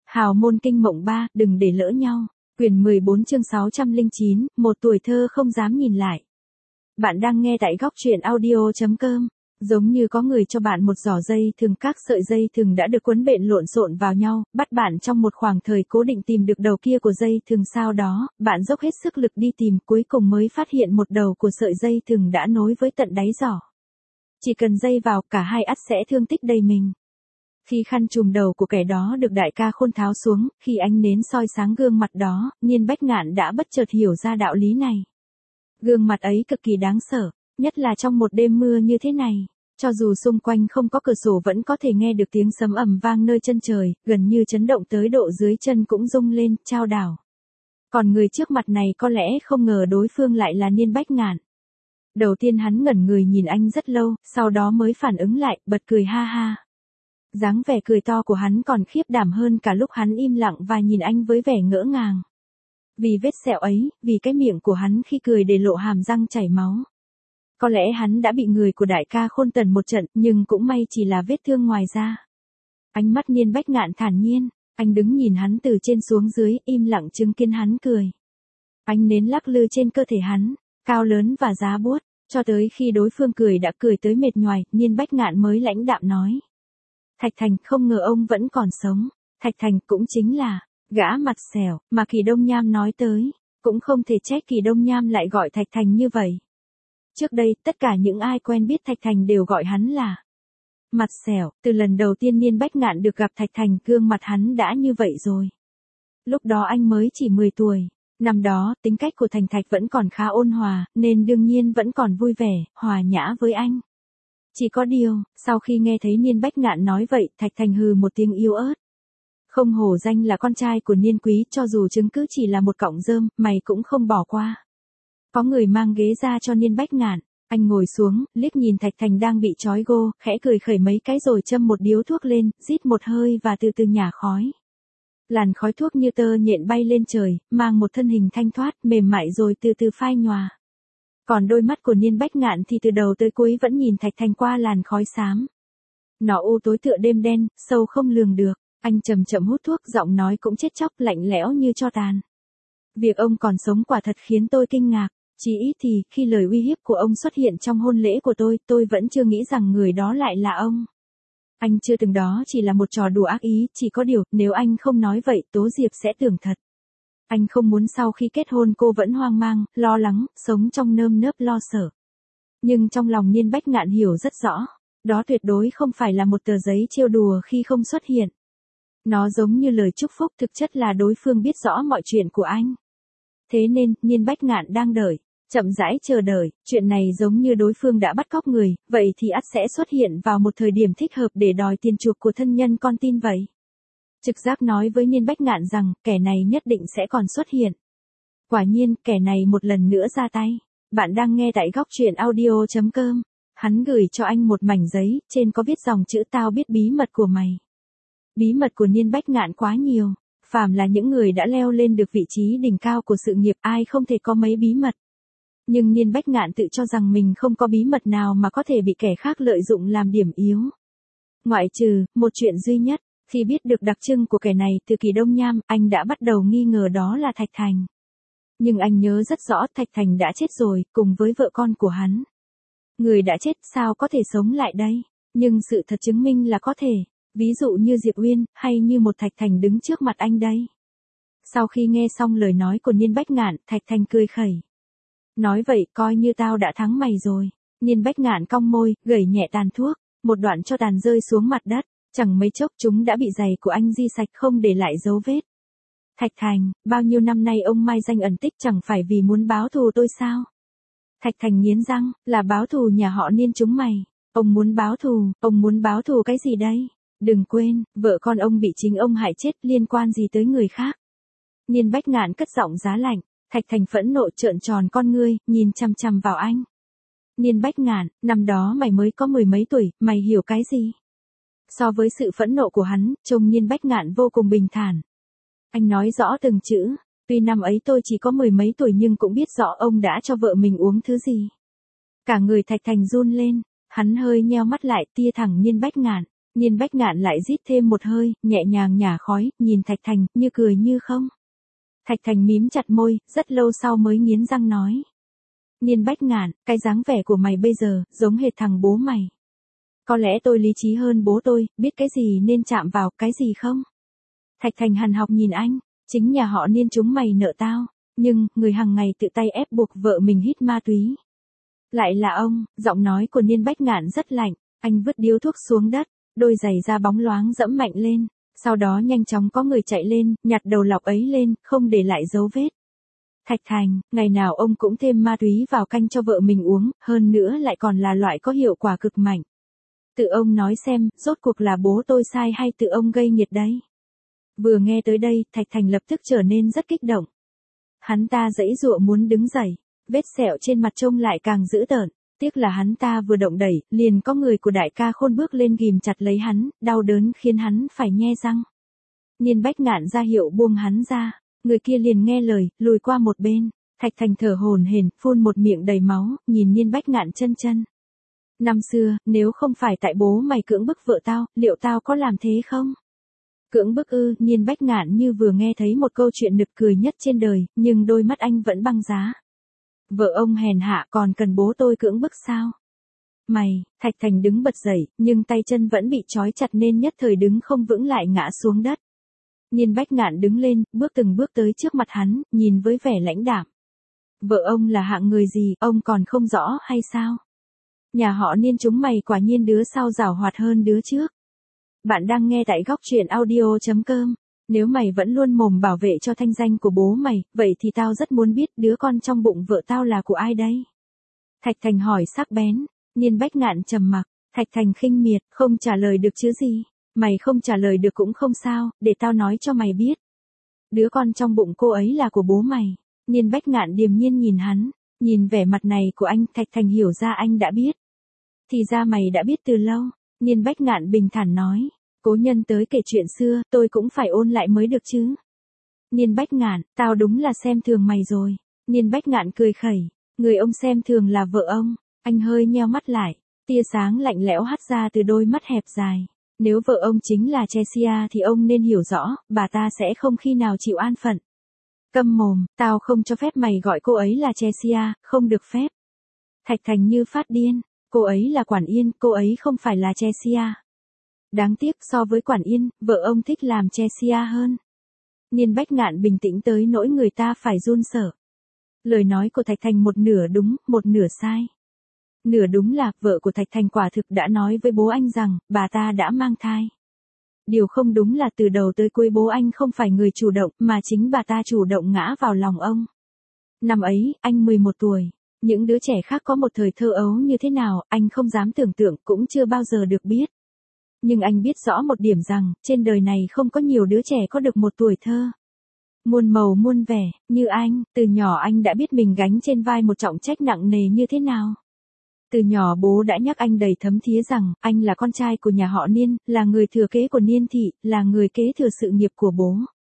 Hào môn kinh mộng 3, đừng để lỡ nhau. Quyển 14 chương 609, một tuổi thơ không dám nhìn lại. Bạn đang nghe tại góc truyện audio.com. Giống như có người cho bạn một giỏ dây thừng, các sợi dây thừng đã được quấn bện lộn xộn vào nhau, bắt bạn trong một khoảng thời cố định tìm được đầu kia của dây thừng, sau đó, bạn dốc hết sức lực đi tìm, cuối cùng mới phát hiện một đầu của sợi dây thừng đã nối với tận đáy giỏ. Chỉ cần dây vào, cả hai ắt sẽ thương tích đầy mình. Khi khăn trùm đầu của kẻ đó được đại ca Khôn tháo xuống, khi ánh nến soi sáng gương mặt đó, Niên Bách Ngạn đã bất chợt hiểu ra đạo lý này. Gương mặt ấy cực kỳ đáng sợ, nhất là trong một đêm mưa như thế này. Cho dù xung quanh không có cửa sổ vẫn có thể nghe được tiếng sấm ầm vang nơi chân trời, gần như chấn động tới độ dưới chân cũng rung lên, chao đảo. Còn người trước mặt này có lẽ không ngờ đối phương lại là Niên Bách Ngạn. Đầu tiên hắn ngẩn người nhìn anh rất lâu, sau đó mới phản ứng lại, bật cười ha ha. Dáng vẻ cười to của hắn còn khiếp đảm hơn cả lúc hắn im lặng và nhìn anh với vẻ ngỡ ngàng. Vì vết sẹo ấy, vì cái miệng của hắn khi cười để lộ hàm răng chảy máu. Có lẽ hắn đã bị người của đại ca Khôn tần một trận, nhưng cũng may chỉ là vết thương ngoài da. Ánh mắt Niên Bách Ngạn thản nhiên, anh đứng nhìn hắn từ trên xuống dưới, im lặng chứng kiến hắn cười. Ánh nến lắc lư trên cơ thể hắn, cao lớn và giá buốt, cho tới khi đối phương cười đã cười tới mệt nhoài, Niên Bách Ngạn mới lãnh đạm nói. Thạch Thành, không ngờ ông vẫn còn sống. Thạch Thành cũng chính là gã mặt xẻo mà Kỳ Đông Nham nói tới, cũng không thể trách Kỳ Đông Nham lại gọi Thạch Thành như vậy. Trước đây, tất cả những ai quen biết Thạch Thành đều gọi hắn là mặt xẻo. Từ lần đầu tiên Niên Bách Ngạn được gặp Thạch Thành, gương mặt hắn đã như vậy rồi. Lúc đó anh mới chỉ 10 tuổi. Năm đó, tính cách của Thành Thạch vẫn còn khá ôn hòa, nên đương nhiên vẫn còn vui vẻ, hòa nhã với anh. Chỉ có điều, sau khi nghe thấy Niên Bách Ngạn nói vậy, Thạch Thành hừ một tiếng yếu ớt. Không hổ danh là con trai của Niên Quý, cho dù chứng cứ chỉ là một cọng rơm, mày cũng không bỏ qua. Có người mang ghế ra cho Niên Bách Ngạn, anh ngồi xuống, liếc nhìn Thạch Thành đang bị trói gô, khẽ cười khẩy mấy cái rồi châm một điếu thuốc lên, rít một hơi và từ từ nhả khói. Làn khói thuốc như tơ nhện bay lên trời, mang một thân hình thanh thoát, mềm mại rồi từ từ phai nhòa. Còn đôi mắt của Niên Bách Ngạn thì từ đầu tới cuối vẫn nhìn Thạch Thành qua làn khói xám. Nó u tối tựa đêm đen, sâu không lường được. Anh chậm chậm hút thuốc, giọng nói cũng chết chóc, lạnh lẽo như tro tàn. Việc ông còn sống quả thật khiến tôi kinh ngạc. Chỉ ít thì, khi lời uy hiếp của ông xuất hiện trong hôn lễ của tôi vẫn chưa nghĩ rằng người đó lại là ông. Anh chưa từng, đó chỉ là một trò đùa ác ý, chỉ có điều, nếu anh không nói vậy, Tố Diệp sẽ tưởng thật. Anh không muốn sau khi kết hôn cô vẫn hoang mang, lo lắng, sống trong nơm nớp lo sợ. Nhưng trong lòng Niên Bách Ngạn hiểu rất rõ, đó tuyệt đối không phải là một tờ giấy trêu đùa khi không xuất hiện. Nó giống như lời chúc phúc, thực chất là đối phương biết rõ mọi chuyện của anh. Thế nên, Niên Bách Ngạn đang đợi, chậm rãi chờ đợi, chuyện này giống như đối phương đã bắt cóc người, vậy thì ắt sẽ xuất hiện vào một thời điểm thích hợp để đòi tiền chuộc của thân nhân con tin vậy. Trực giác nói với Niên Bách Ngạn rằng, kẻ này nhất định sẽ còn xuất hiện. Quả nhiên, kẻ này một lần nữa ra tay. Bạn đang nghe tại góc truyện audio.com. Hắn gửi cho anh một mảnh giấy, trên có viết dòng chữ tao biết bí mật của mày. Bí mật của Niên Bách Ngạn quá nhiều. Phàm là những người đã leo lên được vị trí đỉnh cao của sự nghiệp, ai không thể có mấy bí mật. Nhưng Niên Bách Ngạn tự cho rằng mình không có bí mật nào mà có thể bị kẻ khác lợi dụng làm điểm yếu. Ngoại trừ, một chuyện duy nhất. Khi biết được đặc trưng của kẻ này từ Kỳ Đông Nham, anh đã bắt đầu nghi ngờ đó là Thạch Thành. Nhưng anh nhớ rất rõ Thạch Thành đã chết rồi, cùng với vợ con của hắn. Người đã chết sao có thể sống lại đây? Nhưng sự thật chứng minh là có thể, ví dụ như Diệp Uyên, hay như một Thạch Thành đứng trước mặt anh đây. Sau khi nghe xong lời nói của Niên Bách Ngạn, Thạch Thành cười khẩy. Nói vậy, coi như tao đã thắng mày rồi. Niên Bách Ngạn cong môi, gẩy nhẹ tàn thuốc, một đoạn cho tàn rơi xuống mặt đất. Chẳng mấy chốc chúng đã bị giày của anh di sạch không để lại dấu vết. Thạch Thành, bao nhiêu năm nay ông mai danh ẩn tích chẳng phải vì muốn báo thù tôi sao? Thạch Thành nghiến răng, là báo thù nhà họ Niên chúng mày. Ông muốn báo thù cái gì đây? Đừng quên, vợ con ông bị chính ông hại chết, liên quan gì tới người khác? Niên Bách Ngạn cất giọng giá lạnh. Thạch Thành phẫn nộ trợn tròn con ngươi, nhìn chằm chằm vào anh. Niên Bách Ngạn, năm đó mày mới có 10 mấy tuổi, mày hiểu cái gì? So với sự phẫn nộ của hắn, trông Niên Bách Ngạn vô cùng bình thản. Anh nói rõ từng chữ, tuy năm ấy tôi chỉ có 10 mấy tuổi nhưng cũng biết rõ ông đã cho vợ mình uống thứ gì. Cả người Thạch Thành run lên, hắn hơi nheo mắt lại, tia thẳng Niên Bách Ngạn. Niên Bách Ngạn lại rít thêm một hơi, nhẹ nhàng nhả khói, nhìn Thạch Thành, như cười như không. Thạch Thành mím chặt môi, rất lâu sau mới nghiến răng nói. Niên Bách Ngạn, cái dáng vẻ của mày bây giờ, giống hệt thằng bố mày. Có lẽ tôi lý trí hơn bố tôi, biết cái gì nên chạm vào, cái gì không. Thạch Thành hằn học nhìn anh, chính nhà họ Niên chúng mày nợ tao, nhưng, người hàng ngày tự tay ép buộc vợ mình hít ma túy. Lại là ông, giọng nói của Niên Bách Ngạn rất lạnh, anh vứt điếu thuốc xuống đất, đôi giày da bóng loáng dẫm mạnh lên, sau đó nhanh chóng có người chạy lên, nhặt đầu lọc ấy lên, không để lại dấu vết. Thạch Thành, ngày nào ông cũng thêm ma túy vào canh cho vợ mình uống, hơn nữa lại còn là loại có hiệu quả cực mạnh. Tự ông nói xem, rốt cuộc là bố tôi sai hay tự ông gây nghiệt đấy? Vừa nghe tới đây, Thạch Thành lập tức trở nên rất kích động. Hắn ta giãy giụa muốn đứng dậy, vết sẹo trên mặt trông lại càng dữ tợn, tiếc là hắn ta vừa động đẩy, liền có người của đại ca Khôn bước lên ghìm chặt lấy hắn, đau đớn khiến hắn phải nhe răng. Niên Bách Ngạn ra hiệu buông hắn ra, người kia liền nghe lời, lùi qua một bên. Thạch Thành thở hổn hển, phun một miệng đầy máu, nhìn Niên Bách Ngạn chân. Năm xưa, nếu không phải tại bố mày cưỡng bức vợ tao, liệu tao có làm thế không? Cưỡng bức ư? Niên Bách Ngạn như vừa nghe thấy một câu chuyện nực cười nhất trên đời, nhưng đôi mắt anh vẫn băng giá. Vợ ông hèn hạ còn cần bố tôi cưỡng bức sao? Mày, Thạch Thành đứng bật dậy, nhưng tay chân vẫn bị trói chặt nên nhất thời đứng không vững lại ngã xuống đất. Niên Bách Ngạn đứng lên, bước từng bước tới trước mặt hắn, nhìn với vẻ lãnh đạm. Vợ ông là hạng người gì, ông còn không rõ hay sao? Nhà họ Niên chúng mày quả nhiên đứa sau giàu hoạt hơn đứa trước. Bạn đang nghe tại góc truyện audio.com. Nếu mày vẫn luôn mồm bảo vệ cho thanh danh của bố mày, vậy thì tao rất muốn biết đứa con trong bụng vợ tao là của ai đấy? Thạch Thành hỏi sắc bén. Niên Bách Ngạn trầm mặc. Thạch Thành khinh miệt, không trả lời được chứ gì. Mày không trả lời được cũng không sao, để tao nói cho mày biết. Đứa con trong bụng cô ấy là của bố mày. Niên Bách Ngạn điềm nhiên nhìn hắn. Nhìn vẻ mặt này của anh, Thạch Thành hiểu ra anh đã biết. Thì ra mày đã biết từ lâu. Niên Bách Ngạn bình thản nói. Cố nhân tới kể chuyện xưa, tôi cũng phải ôn lại mới được chứ. Niên Bách Ngạn, tao đúng là xem thường mày rồi. Niên Bách Ngạn cười khẩy. Người ông xem thường là vợ ông. Anh hơi nheo mắt lại. Tia sáng lạnh lẽo hắt ra từ đôi mắt hẹp dài. Nếu vợ ông chính là Chesia thì ông nên hiểu rõ, bà ta sẽ không khi nào chịu an phận. Câm mồm, tao không cho phép mày gọi cô ấy là Chesia, không được phép. Thạch Thành như phát điên. Cô ấy là Quản Yên, cô ấy không phải là Chesia. Đáng tiếc so với Quản Yên, vợ ông thích làm Chesia hơn. Niên Bách Ngạn bình tĩnh tới nỗi người ta phải run sợ. Lời nói của Thạch Thành một nửa đúng, một nửa sai. Nửa đúng là, vợ của Thạch Thành quả thực đã nói với bố anh rằng, bà ta đã mang thai. Điều không đúng là từ đầu tới cuối bố anh không phải người chủ động, mà chính bà ta chủ động ngã vào lòng ông. Năm ấy, anh 11 tuổi. Những đứa trẻ khác có một thời thơ ấu như thế nào, anh không dám tưởng tượng, cũng chưa bao giờ được biết. Nhưng anh biết rõ một điểm rằng, trên đời này không có nhiều đứa trẻ có được một tuổi thơ. Muôn màu muôn vẻ, như anh, từ nhỏ anh đã biết mình gánh trên vai một trọng trách nặng nề như thế nào. Từ nhỏ bố đã nhắc anh đầy thấm thía rằng, anh là con trai của nhà họ Niên, là người thừa kế của Niên thị, là người kế thừa sự nghiệp của bố.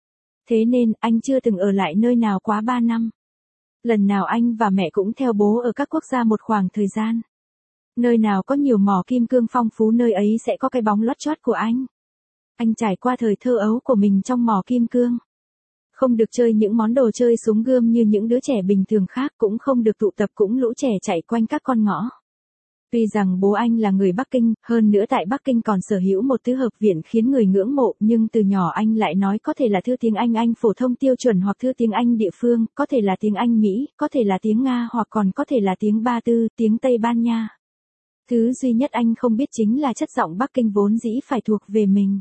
Thế nên, anh chưa từng ở lại nơi nào quá 3 năm. Lần nào anh và mẹ cũng theo bố ở các quốc gia một khoảng thời gian. Nơi nào có nhiều mỏ kim cương phong phú nơi ấy sẽ có cái bóng lót chót của anh. Anh trải qua thời thơ ấu của mình trong mỏ kim cương. Không được chơi những món đồ chơi súng gươm như những đứa trẻ bình thường khác, cũng không được tụ tập cũng lũ trẻ chạy quanh các con ngõ. Tuy rằng bố anh là người Bắc Kinh, hơn nữa tại Bắc Kinh còn sở hữu một tứ hợp viện khiến người ngưỡng mộ, nhưng từ nhỏ anh lại nói có thể là thư tiếng Anh phổ thông tiêu chuẩn hoặc thư tiếng Anh địa phương, có thể là tiếng Anh Mỹ, có thể là tiếng Nga hoặc còn có thể là tiếng Ba Tư, tiếng Tây Ban Nha. Thứ duy nhất anh không biết chính là chất giọng Bắc Kinh vốn dĩ phải thuộc về mình.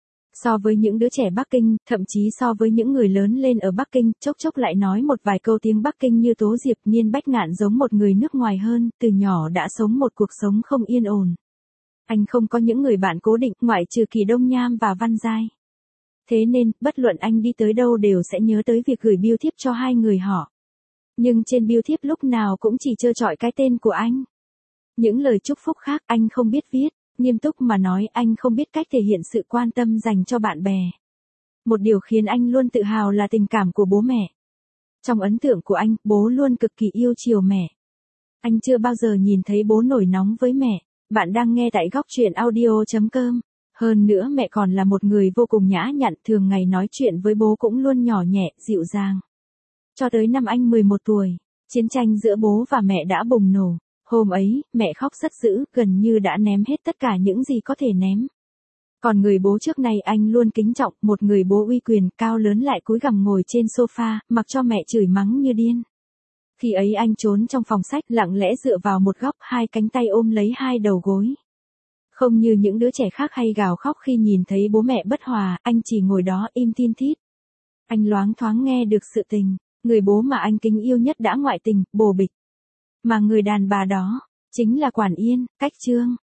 So với những đứa trẻ Bắc Kinh, thậm chí so với những người lớn lên ở Bắc Kinh, chốc chốc lại nói một vài câu tiếng Bắc Kinh như Tố Diệp, Niên Bách Ngạn giống một người nước ngoài hơn, từ nhỏ đã sống một cuộc sống không yên ổn. Anh không có những người bạn cố định, ngoại trừ Kỳ Đông Nham và Văn Giai. Thế nên, bất luận anh đi tới đâu đều sẽ nhớ tới việc gửi bưu thiếp cho hai người họ. Nhưng trên bưu thiếp lúc nào cũng chỉ trơ trọi cái tên của anh. Những lời chúc phúc khác anh không biết viết. Nghiêm túc mà nói, anh không biết cách thể hiện sự quan tâm dành cho bạn bè. Một điều khiến anh luôn tự hào là tình cảm của bố mẹ. Trong ấn tượng của anh, bố luôn cực kỳ yêu chiều mẹ. Anh chưa bao giờ nhìn thấy bố nổi nóng với mẹ. Bạn đang nghe tại góc truyện audio.com. Hơn nữa mẹ còn là một người vô cùng nhã nhặn, thường ngày nói chuyện với bố cũng luôn nhỏ nhẹ, dịu dàng. Cho tới năm anh 11 tuổi, chiến tranh giữa bố và mẹ đã bùng nổ. Hôm ấy, mẹ khóc rất dữ, gần như đã ném hết tất cả những gì có thể ném. Còn người bố trước này anh luôn kính trọng, một người bố uy quyền, cao lớn lại cúi gằm ngồi trên sofa, mặc cho mẹ chửi mắng như điên. Khi ấy anh trốn trong phòng sách, lặng lẽ dựa vào một góc, hai cánh tay ôm lấy hai đầu gối. Không như những đứa trẻ khác hay gào khóc khi nhìn thấy bố mẹ bất hòa, anh chỉ ngồi đó im tin thít. Anh loáng thoáng nghe được sự tình, người bố mà anh kính yêu nhất đã ngoại tình, bồ bịch. Mà người đàn bà đó, chính là Quản Yên, Cách Trương.